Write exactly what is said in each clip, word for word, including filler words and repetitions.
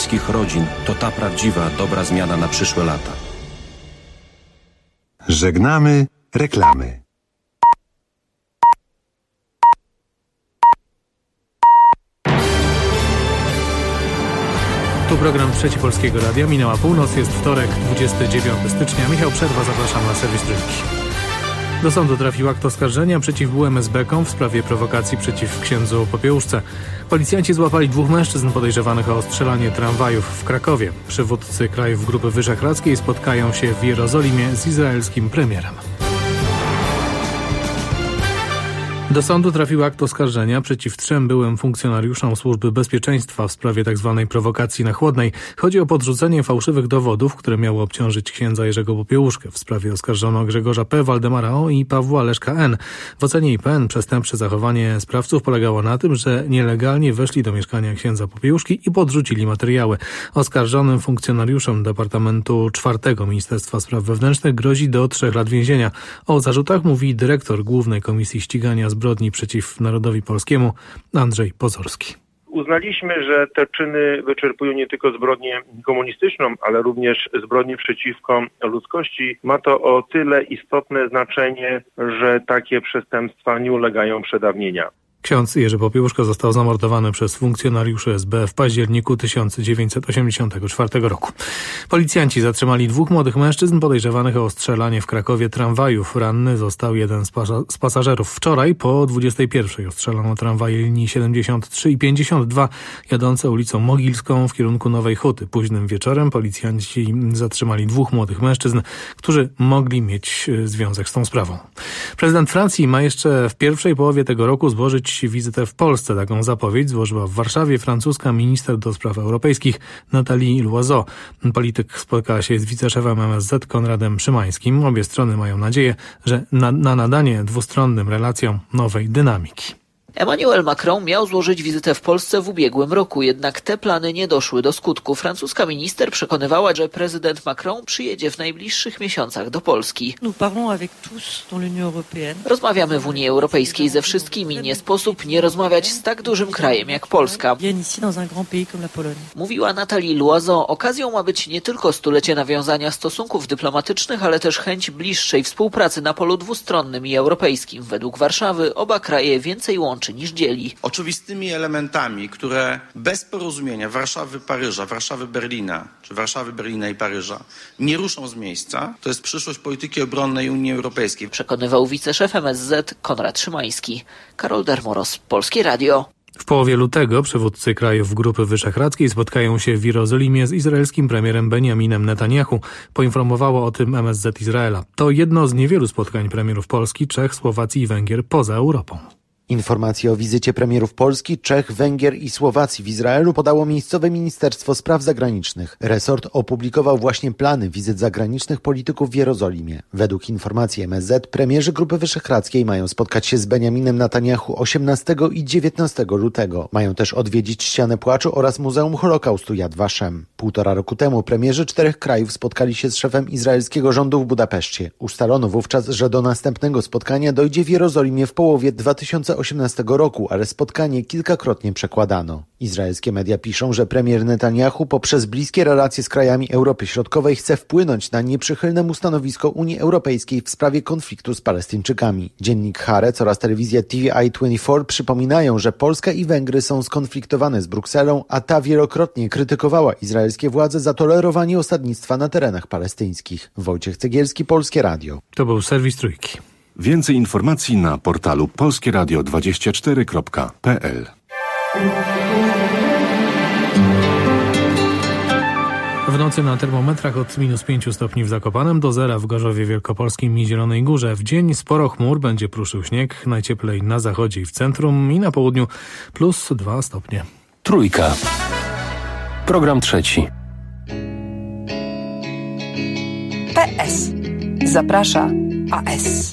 polskich rodzin to ta prawdziwa, dobra zmiana na przyszłe lata. Żegnamy reklamy. Tu program Trzeci Polskiego Radia. Minęła północ, jest wtorek, dwudziestego dziewiątego stycznia. Michał Przerwa, zapraszam na serwis Trójki. Do sądu trafił akt oskarżenia przeciw byłym esbekom w sprawie prowokacji przeciw księdzu Popiełuszce. Policjanci złapali dwóch mężczyzn podejrzewanych o ostrzelanie tramwajów w Krakowie. Przywódcy krajów Grupy Wyszehradzkiej spotkają się w Jerozolimie z izraelskim premierem. Do sądu trafił akt oskarżenia przeciw trzem byłym funkcjonariuszom Służby Bezpieczeństwa w sprawie tzw. prowokacji na Chłodnej. Chodzi o podrzucenie fałszywych dowodów, które miało obciążyć księdza Jerzego Popiełuszkę. W sprawie oskarżono Grzegorza P., Waldemara O. i Pawła Leszka N. W ocenie I P N przestępcze zachowanie sprawców polegało na tym, że nielegalnie weszli do mieszkania księdza Popiełuszki i podrzucili materiały. Oskarżonym funkcjonariuszom Departamentu czwartego Ministerstwa Spraw Wewnętrznych grozi do trzech lat więzienia. O zarzutach mówi dyrektor Głównej Komisji Ścigania Zbrodni przeciw Narodowi Polskiemu Andrzej Pozorski. Uznaliśmy, że te czyny wyczerpują nie tylko zbrodnię komunistyczną, ale również zbrodnię przeciwko ludzkości. Ma to o tyle istotne znaczenie, że takie przestępstwa nie ulegają przedawnienia. Ksiądz Jerzy Popiełuszko został zamordowany przez funkcjonariuszy S B w październiku tysiąc dziewięćset osiemdziesiątego czwartego roku. Policjanci zatrzymali dwóch młodych mężczyzn podejrzewanych o ostrzelanie w Krakowie tramwajów. Ranny został jeden z, pasa- z pasażerów. Wczoraj po dwudziestej pierwszej ostrzelono tramwaje linii siedemdziesiąt trzy i pięćdziesiąt dwa jadące ulicą Mogilską w kierunku Nowej Huty. Późnym wieczorem policjanci zatrzymali dwóch młodych mężczyzn, którzy mogli mieć związek z tą sprawą. Prezydent Francji ma jeszcze w pierwszej połowie tego roku złożyć wizytę w Polsce. Taką zapowiedź złożyła w Warszawie francuska minister do spraw europejskich Nathalie Loiseau. Polityk spotkała się z wiceszefem M S Z Konradem Szymańskim. Obie strony mają nadzieję, że na, na nadanie dwustronnym relacjom nowej dynamiki. Emmanuel Macron miał złożyć wizytę w Polsce w ubiegłym roku, jednak te plany nie doszły do skutku. Francuska minister przekonywała, że prezydent Macron przyjedzie w najbliższych miesiącach do Polski. Rozmawiamy w Unii Europejskiej ze wszystkimi. Nie sposób nie rozmawiać z tak dużym krajem jak Polska. Mówiła Nathalie Loiseau. Okazją ma być nie tylko stulecie nawiązania stosunków dyplomatycznych, ale też chęć bliższej współpracy na polu dwustronnym i europejskim. Według Warszawy oba kraje więcej łączy niż dzieli. Oczywistymi elementami, które bez porozumienia Warszawy-Paryża, Warszawy-Berlina, czy Warszawy-Berlina i Paryża nie ruszą z miejsca, to jest przyszłość polityki obronnej Unii Europejskiej. Przekonywał wiceszef M S Z Konrad Szymański. Karol Dermoros, Polskie Radio. W połowie lutego przywódcy krajów Grupy Wyszehradzkiej spotkają się w Jerozolimie z izraelskim premierem Benjaminem Netanyahu. Poinformowało o tym M S Z Izraela. To jedno z niewielu spotkań premierów Polski, Czech, Słowacji i Węgier poza Europą. Informacje o wizycie premierów Polski, Czech, Węgier i Słowacji w Izraelu podało miejscowe Ministerstwo Spraw Zagranicznych. Resort opublikował właśnie plany wizyt zagranicznych polityków w Jerozolimie. Według informacji M S Z premierzy Grupy Wyszehradzkiej mają spotkać się z Benjaminem Netanyahu osiemnastego i dziewiętnastego lutego. Mają też odwiedzić Ścianę Płaczu oraz Muzeum Holokaustu Yad Vashem. Półtora roku temu premierzy czterech krajów spotkali się z szefem izraelskiego rządu w Budapeszcie. Ustalono wówczas, że do następnego spotkania dojdzie w Jerozolimie w połowie dwa tysiące osiemnastego roku, ale spotkanie kilkakrotnie przekładano. Izraelskie media piszą, że premier Netanyahu poprzez bliskie relacje z krajami Europy Środkowej chce wpłynąć na nieprzychylne stanowisko Unii Europejskiej w sprawie konfliktu z Palestyńczykami. Dziennik Haaretz oraz telewizja T V I dwadzieścia cztery przypominają, że Polska i Węgry są skonfliktowane z Brukselą, a ta wielokrotnie krytykowała izraelskie władze za tolerowanie osadnictwa na terenach palestyńskich. Wojciech Cegielski, Polskie Radio. To był serwis Trójki. Więcej informacji na portalu polskie radio dwadzieścia cztery kropka p l. W nocy na termometrach od minus pięciu stopni w Zakopanem do zera w Gorzowie Wielkopolskim i Zielonej Górze. W dzień sporo chmur, będzie pruszył śnieg, najcieplej na zachodzie i w centrum i na południu plus dwa stopnie. Trójka. Program trzeci. P S. Zaprasza A S.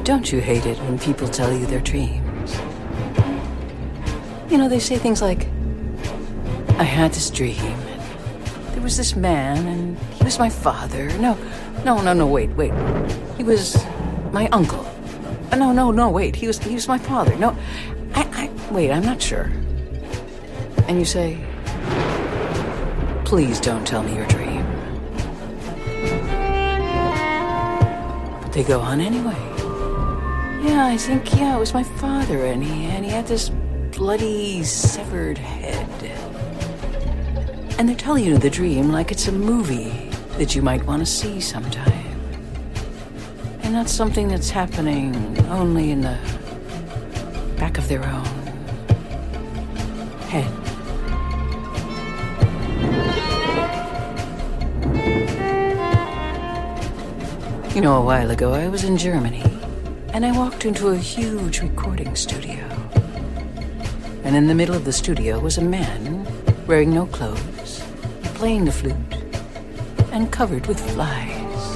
Don't you hate it when people tell you their dreams? You know, they say things like, I had this dream. There was this man, and he was my father. No, no, no, no, wait, wait. He was my uncle. No, no, no, wait. He was he was my father. No, I, I, wait, I'm not sure. And you say, please don't tell me your dream. But they go on anyway. Yeah, I think, yeah, it was my father, and he, and he had this bloody severed head. And they're telling you the dream like it's a movie that you might want to see sometime. And not something that's happening only in the back of their own head. You know, a while ago I was in Germany, and I walked into a huge recording studio. And in the middle of the studio was a man wearing no clothes, playing the flute, and covered with flies.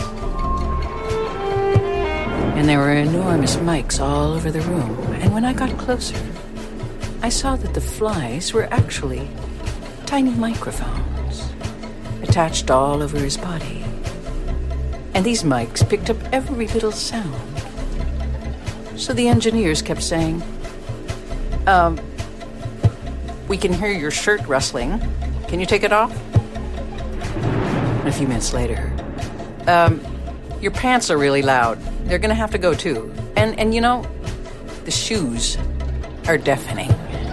And there were enormous mics all over the room. And when I got closer, I saw that the flies were actually tiny microphones attached all over his body. And these mics picked up every little sound. So the engineers kept saying, um, we can hear your shirt rustling. Can you take it off? And a few minutes later, um, your pants are really loud. They're gonna have to go too. And, and you know, the shoes are deafening.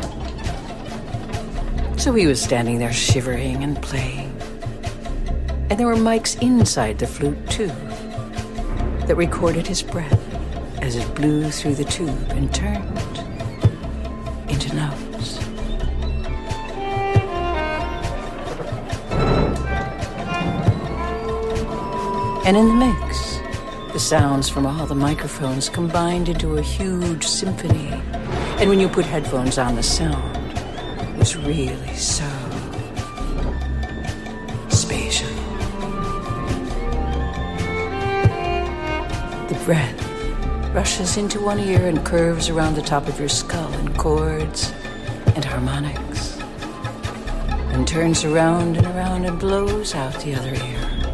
So he was standing there shivering and playing. And there were mics inside the flute too, that recorded his breath as it blew through the tube and turned into notes. And in the mix, the sounds from all the microphones combined into a huge symphony. And when you put headphones on, the sound was really so spatial. The breath rushes into one ear and curves around the top of your skull in chords and harmonics, and turns around and around and blows out the other ear.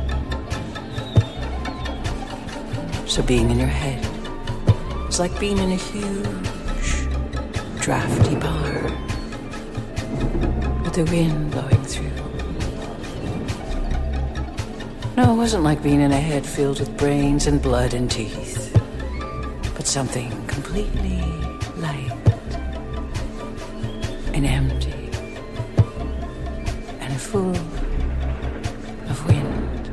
So being in your head is like being in a huge, drafty bar with the wind blowing through. No, it wasn't like being in a head filled with brains and blood and teeth, but something completely light and empty and full of wind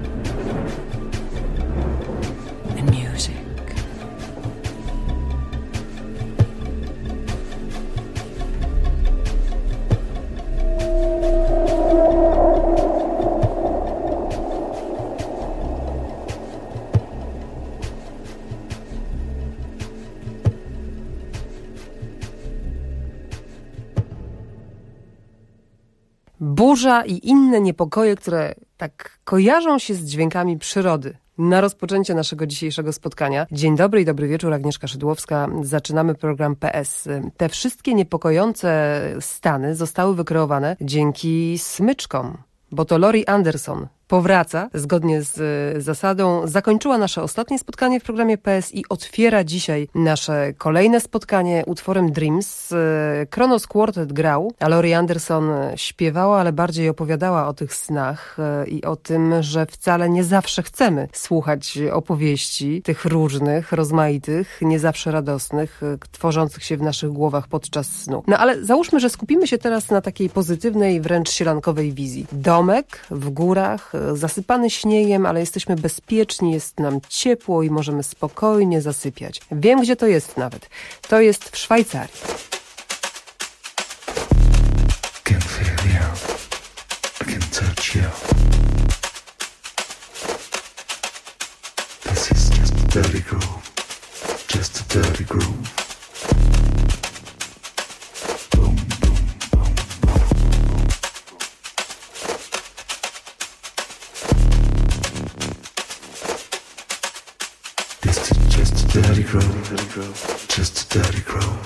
and music. Burza i inne niepokoje, które tak kojarzą się z dźwiękami przyrody. Na rozpoczęcie naszego dzisiejszego spotkania. Dzień dobry i dobry wieczór, Agnieszka Szydłowska. Zaczynamy program P S. Te wszystkie niepokojące stany zostały wykreowane dzięki smyczkom, bo to Laurie Anderson powraca, zgodnie z zasadą, zakończyła nasze ostatnie spotkanie w programie P S i otwiera dzisiaj nasze kolejne spotkanie utworem Dreams. Kronos Quartet grał, a Laurie Anderson śpiewała, ale bardziej opowiadała o tych snach i o tym, że wcale nie zawsze chcemy słuchać opowieści, tych różnych, rozmaitych, nie zawsze radosnych, tworzących się w naszych głowach podczas snu. No ale załóżmy, że skupimy się teraz na takiej pozytywnej, wręcz sielankowej wizji. Domek w górach, zasypany śniegiem, ale jesteśmy bezpieczni, jest nam ciepło i możemy spokojnie zasypiać. Wiem, gdzie to jest nawet. To jest w Szwajcarii. Can feel you. I can touch you. This is just a dirty groove. Just a dirty groove. Just a dirty grove, just a dirty grove.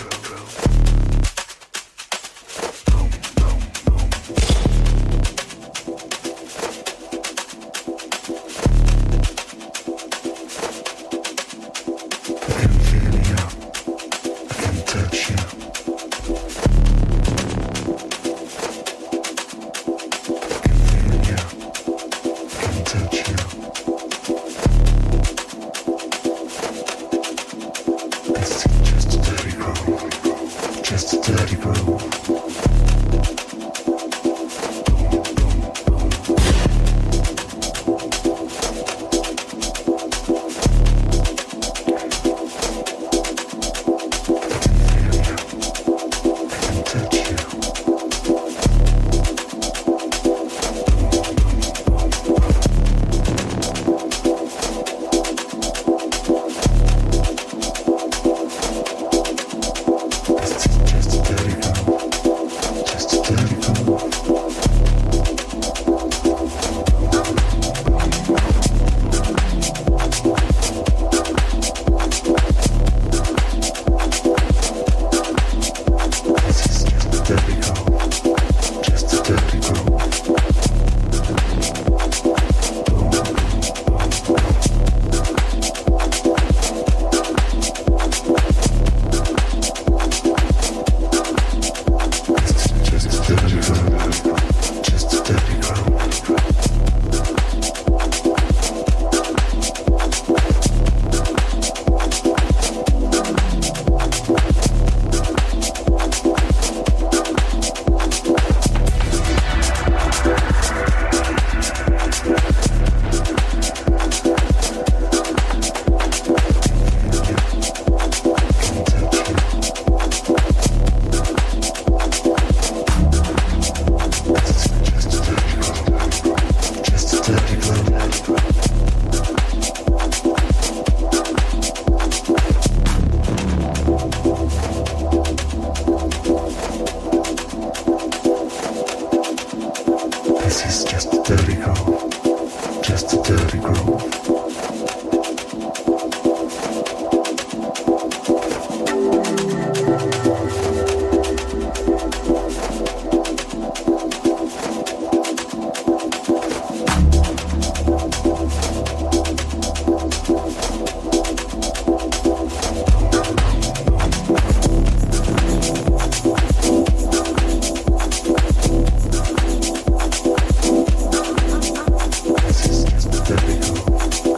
This is just a dirty grove.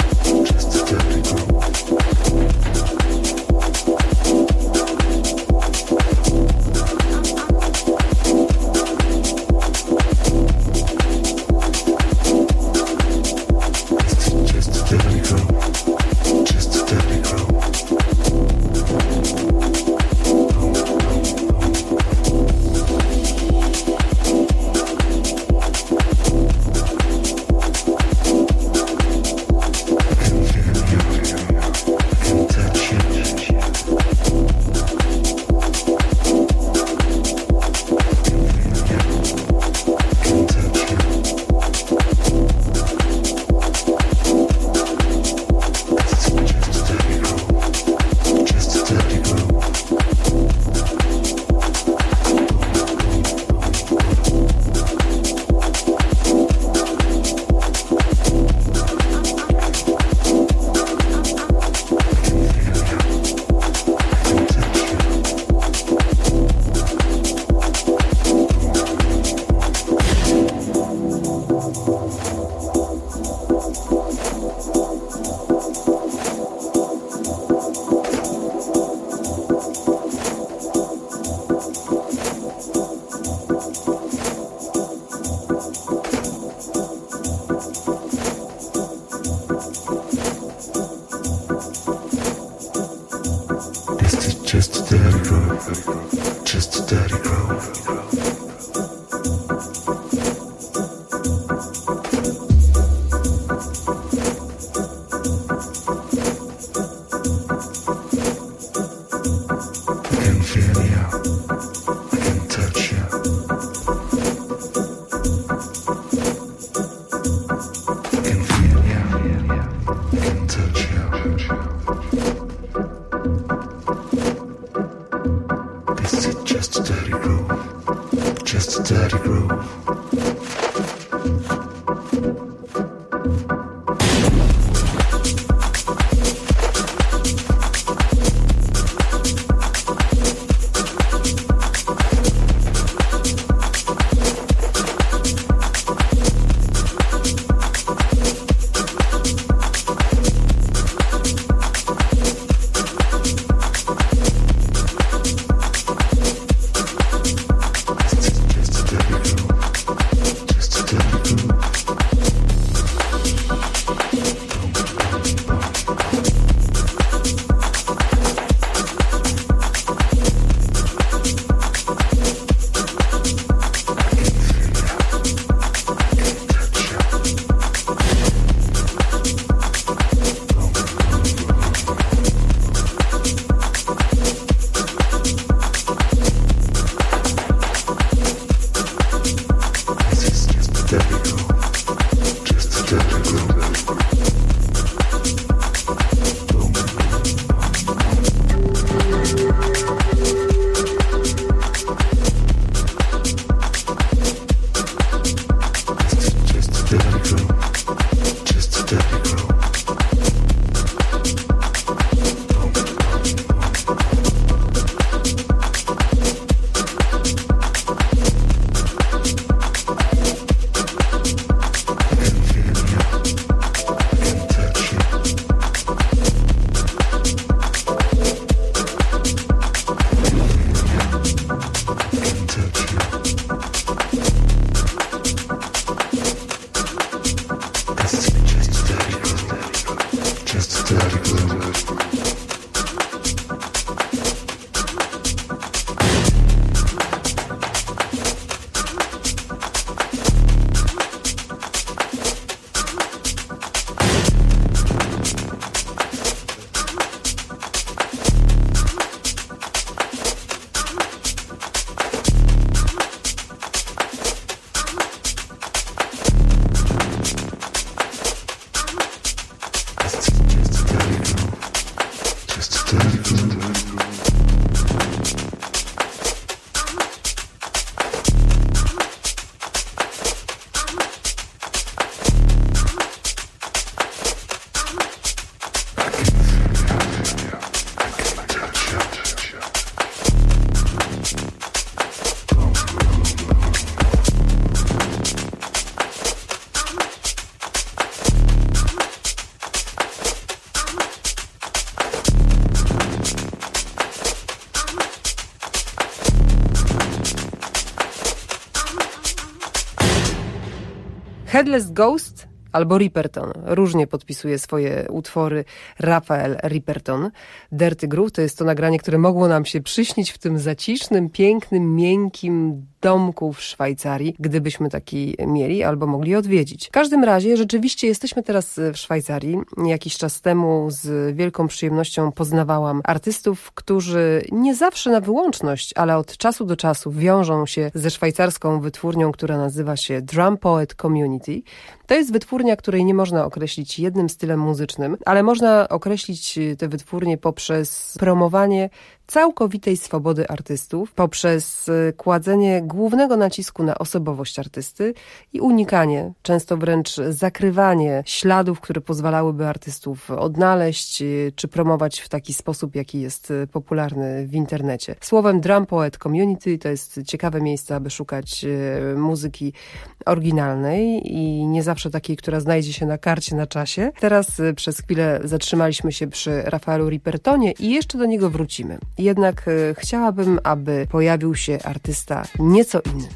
Headless Ghost albo Ripperton. Różnie podpisuje swoje utwory Rafael Ripperton. Dirty Groove to jest to nagranie, które mogło nam się przyśnić w tym zacisznym, pięknym, miękkim domku w Szwajcarii, gdybyśmy taki mieli albo mogli odwiedzić. W każdym razie rzeczywiście jesteśmy teraz w Szwajcarii. Jakiś czas temu z wielką przyjemnością poznawałam artystów, którzy nie zawsze na wyłączność, ale od czasu do czasu wiążą się ze szwajcarską wytwórnią, która nazywa się Drum Poet Community. To jest wytwórnia, której nie można określić jednym stylem muzycznym, ale można określić tę wytwórnię poprzez promowanie całkowitej swobody artystów, poprzez kładzenie głównego nacisku na osobowość artysty i unikanie, często wręcz zakrywanie śladów, które pozwalałyby artystów odnaleźć czy promować w taki sposób, jaki jest popularny w internecie. Słowem Drum Poet Community to jest ciekawe miejsce, aby szukać muzyki oryginalnej i nie zawsze takiej, która znajdzie się na karcie na czasie. Teraz przez chwilę zatrzymaliśmy się przy Rafaelu Rippertonie i jeszcze do niego wrócimy. Jednak chciałabym, aby pojawił się artysta nieco inny.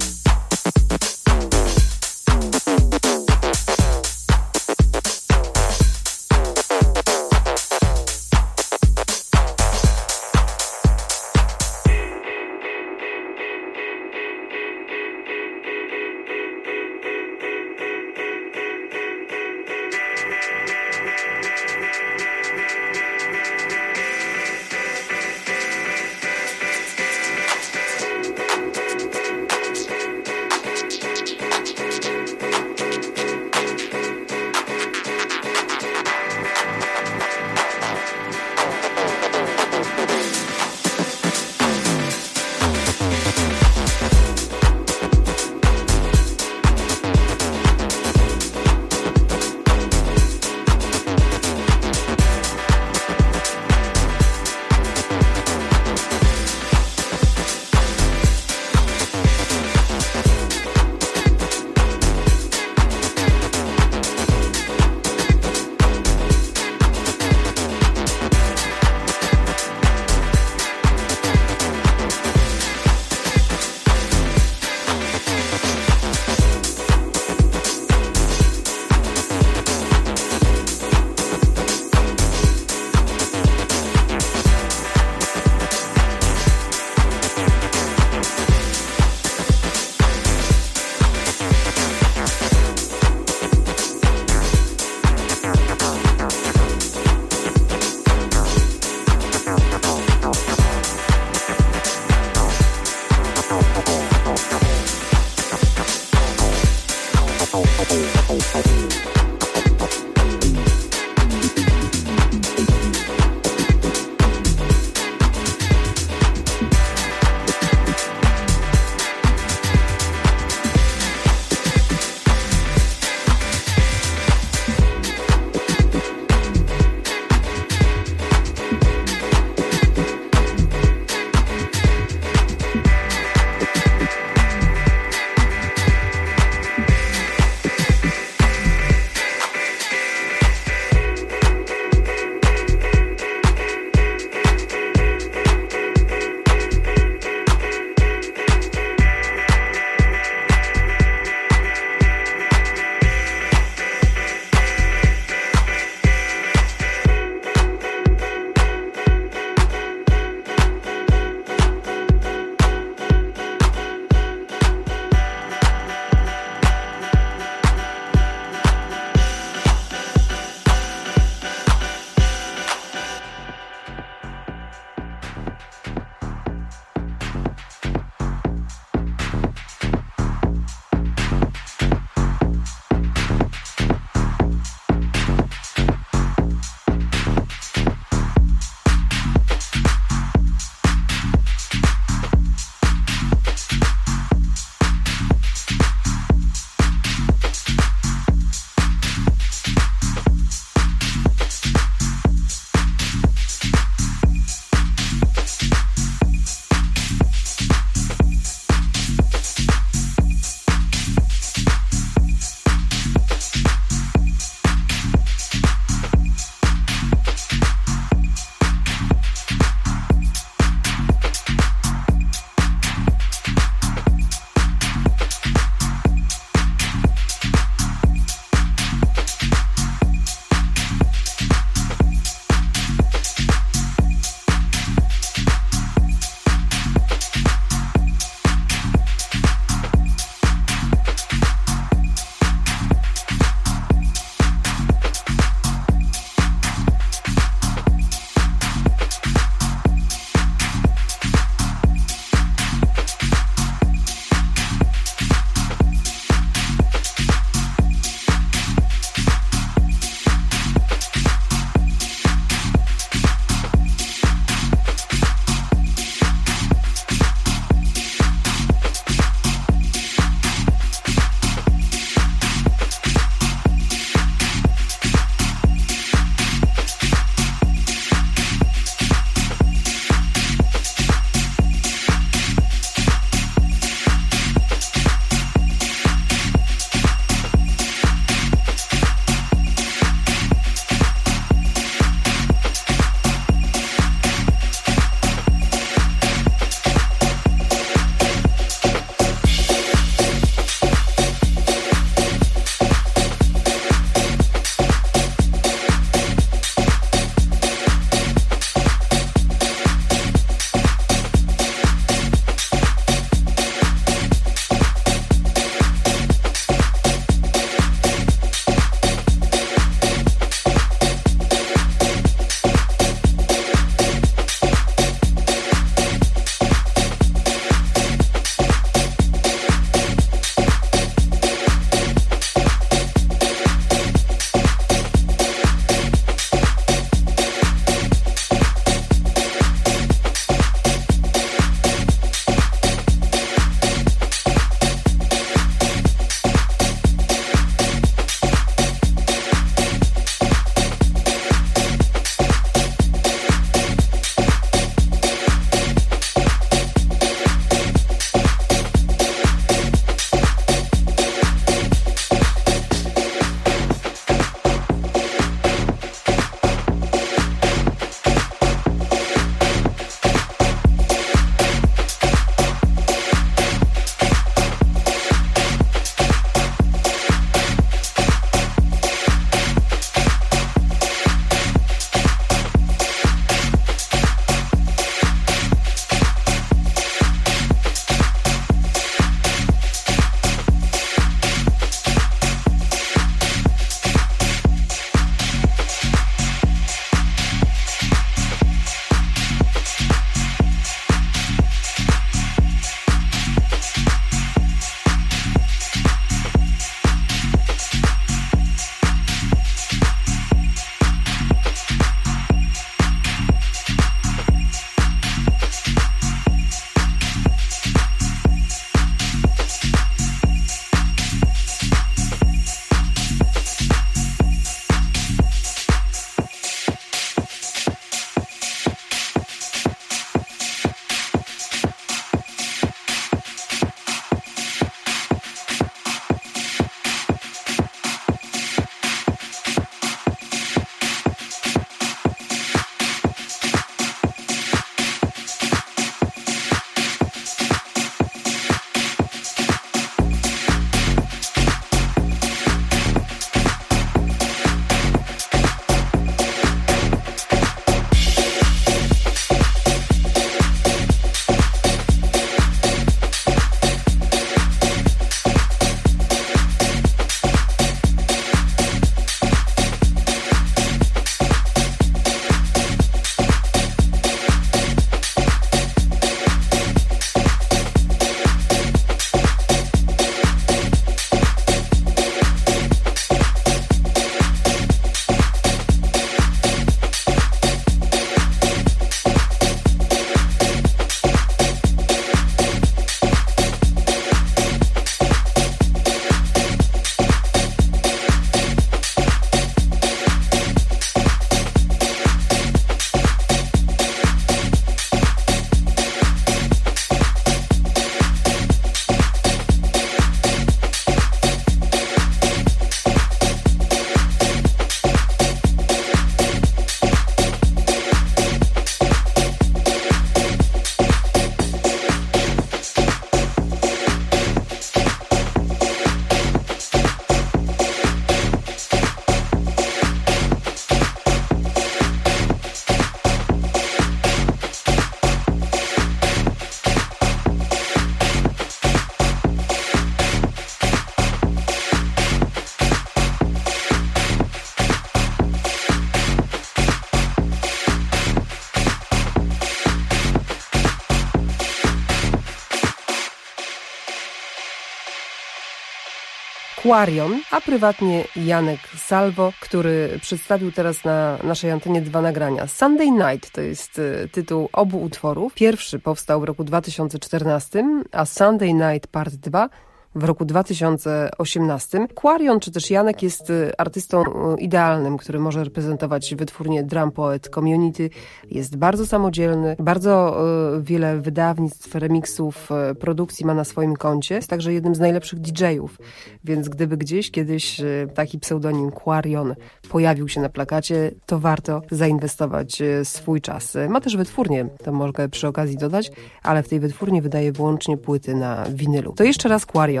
Quarion, a prywatnie Janek Salvo, który przedstawił teraz na naszej antenie dwa nagrania. Sunday Night to jest tytuł obu utworów. Pierwszy powstał w roku dwa tysiące czternastym, a Sunday Night Part dwa w roku dwa tysiące osiemnastym. Quarion, czy też Janek, jest artystą idealnym, który może reprezentować wytwórnię Drum Poet Community. Jest bardzo samodzielny, bardzo y, wiele wydawnictw, remixów, y, produkcji ma na swoim koncie. Jest także jednym z najlepszych D J-ów, więc gdyby gdzieś kiedyś y, taki pseudonim Quarion pojawił się na plakacie, to warto zainwestować y, swój czas. Ma też wytwórnię, to mogę przy okazji dodać, ale w tej wytwórni wydaje wyłącznie płyty na winylu. To jeszcze raz Quarion.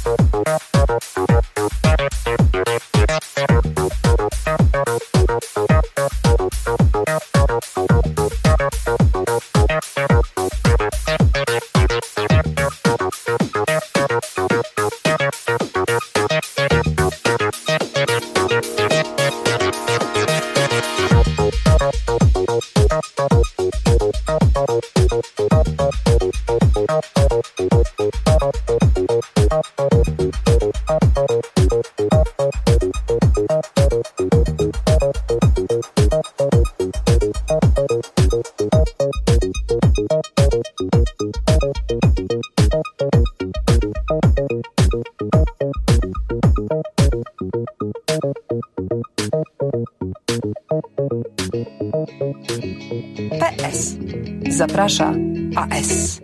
Thank you. Zaprasza A S.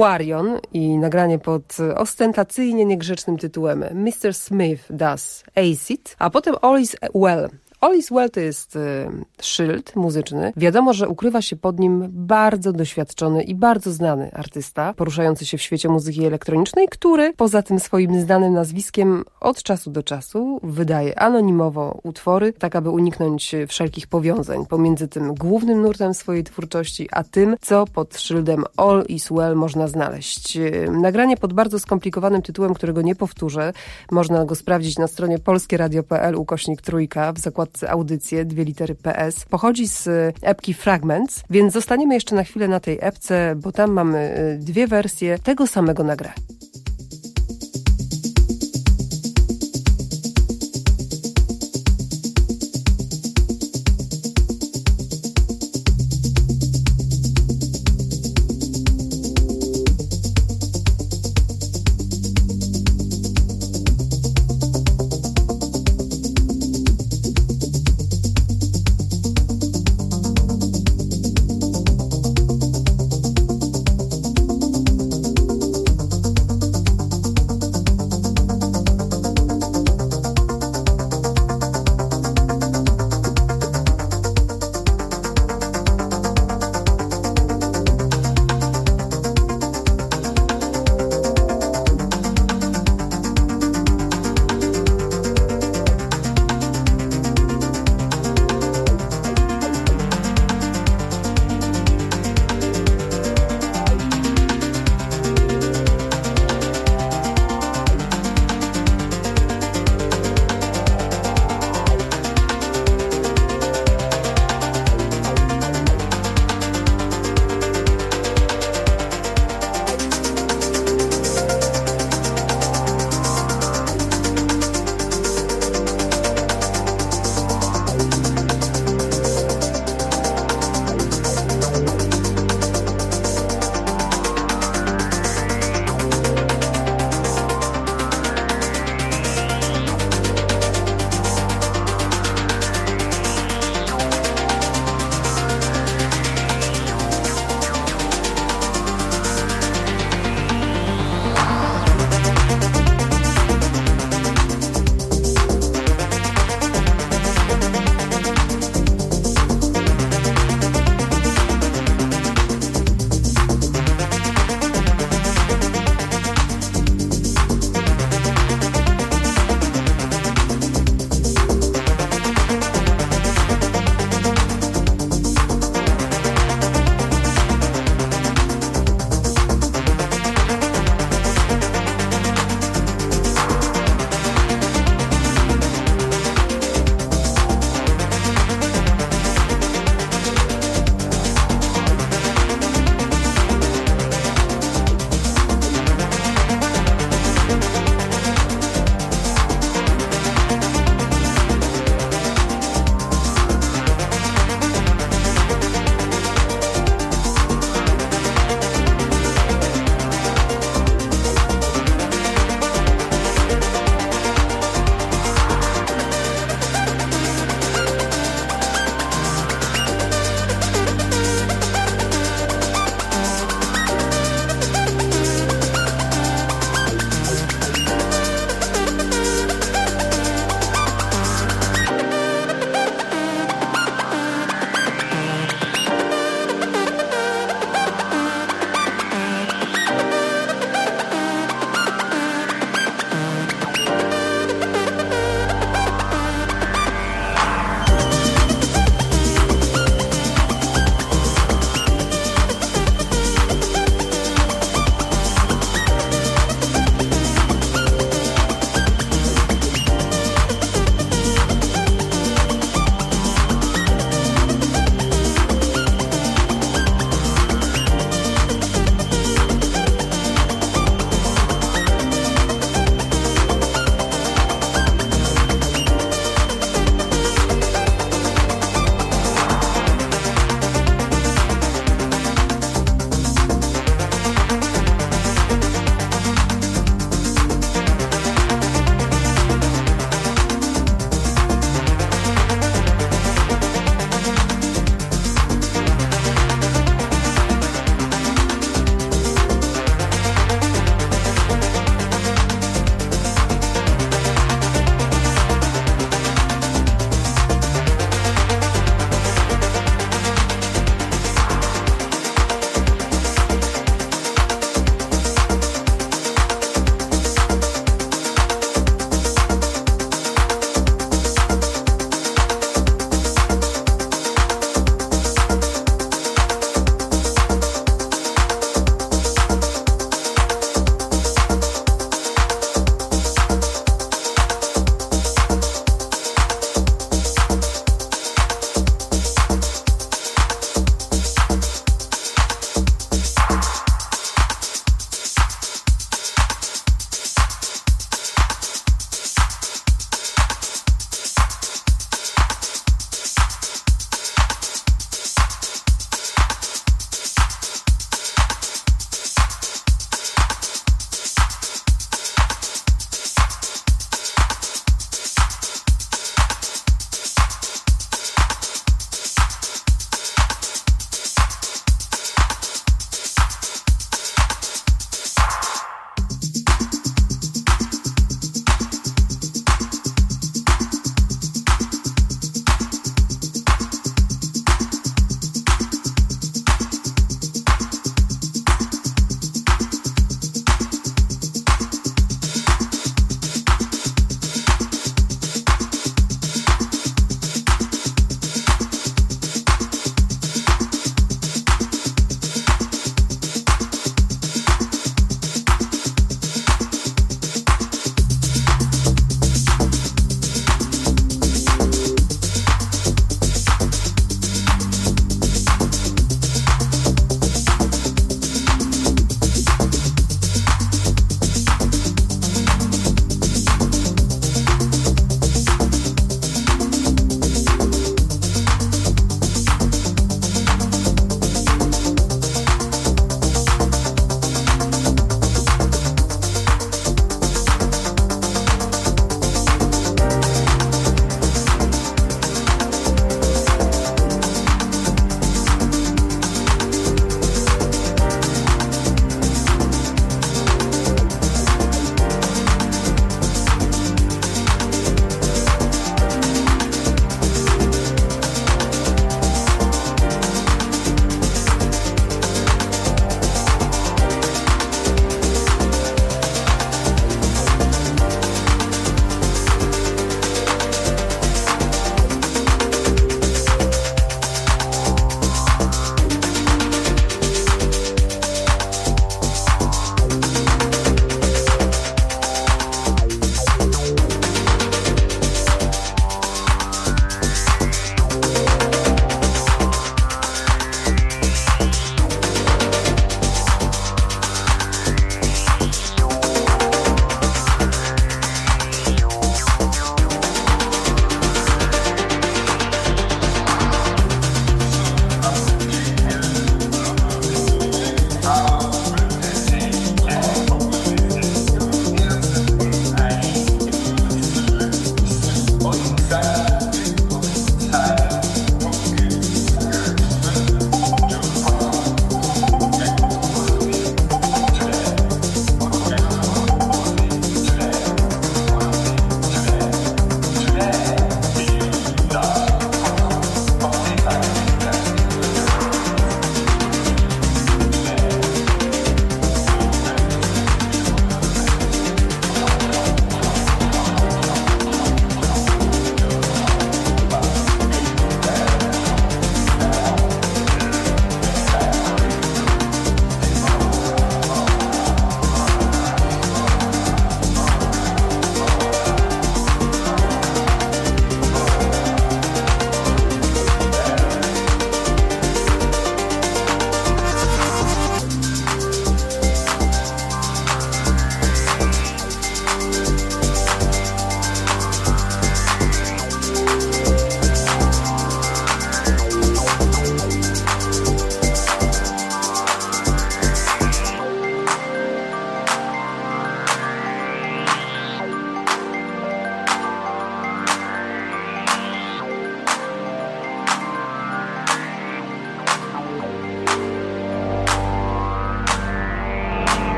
Quarion i nagranie pod ostentacyjnie niegrzecznym tytułem mister Smith Does Acid, a potem All Is Well. All Is Well to jest y, szyld muzyczny. Wiadomo, że ukrywa się pod nim bardzo doświadczony i bardzo znany artysta, poruszający się w świecie muzyki elektronicznej, który poza tym swoim znanym nazwiskiem od czasu do czasu wydaje anonimowo utwory, tak aby uniknąć wszelkich powiązań pomiędzy tym głównym nurtem swojej twórczości, a tym, co pod szyldem All Is Well można znaleźć. Nagranie pod bardzo skomplikowanym tytułem, którego nie powtórzę, można go sprawdzić na stronie polskieradio kropka p l ukośnik trójka w zakładce audycje, dwie litery P S. Pochodzi z epki Fragments, więc zostaniemy jeszcze na chwilę na tej epce, bo tam mamy dwie wersje tego samego nagrania.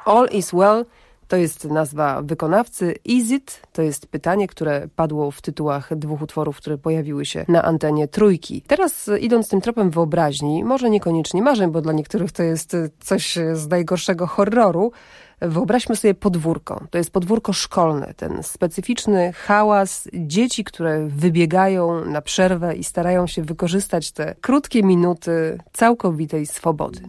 All is well to jest nazwa wykonawcy. Is it? To jest pytanie, które padło w tytułach dwóch utworów, które pojawiły się na antenie Trójki. Teraz idąc tym tropem wyobraźni, może niekoniecznie marzeń, bo dla niektórych to jest coś z najgorszego horroru, wyobraźmy sobie podwórko. To jest podwórko szkolne, ten specyficzny hałas dzieci, które wybiegają na przerwę i starają się wykorzystać te krótkie minuty całkowitej swobody.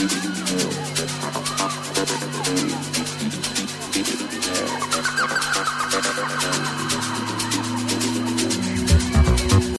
you.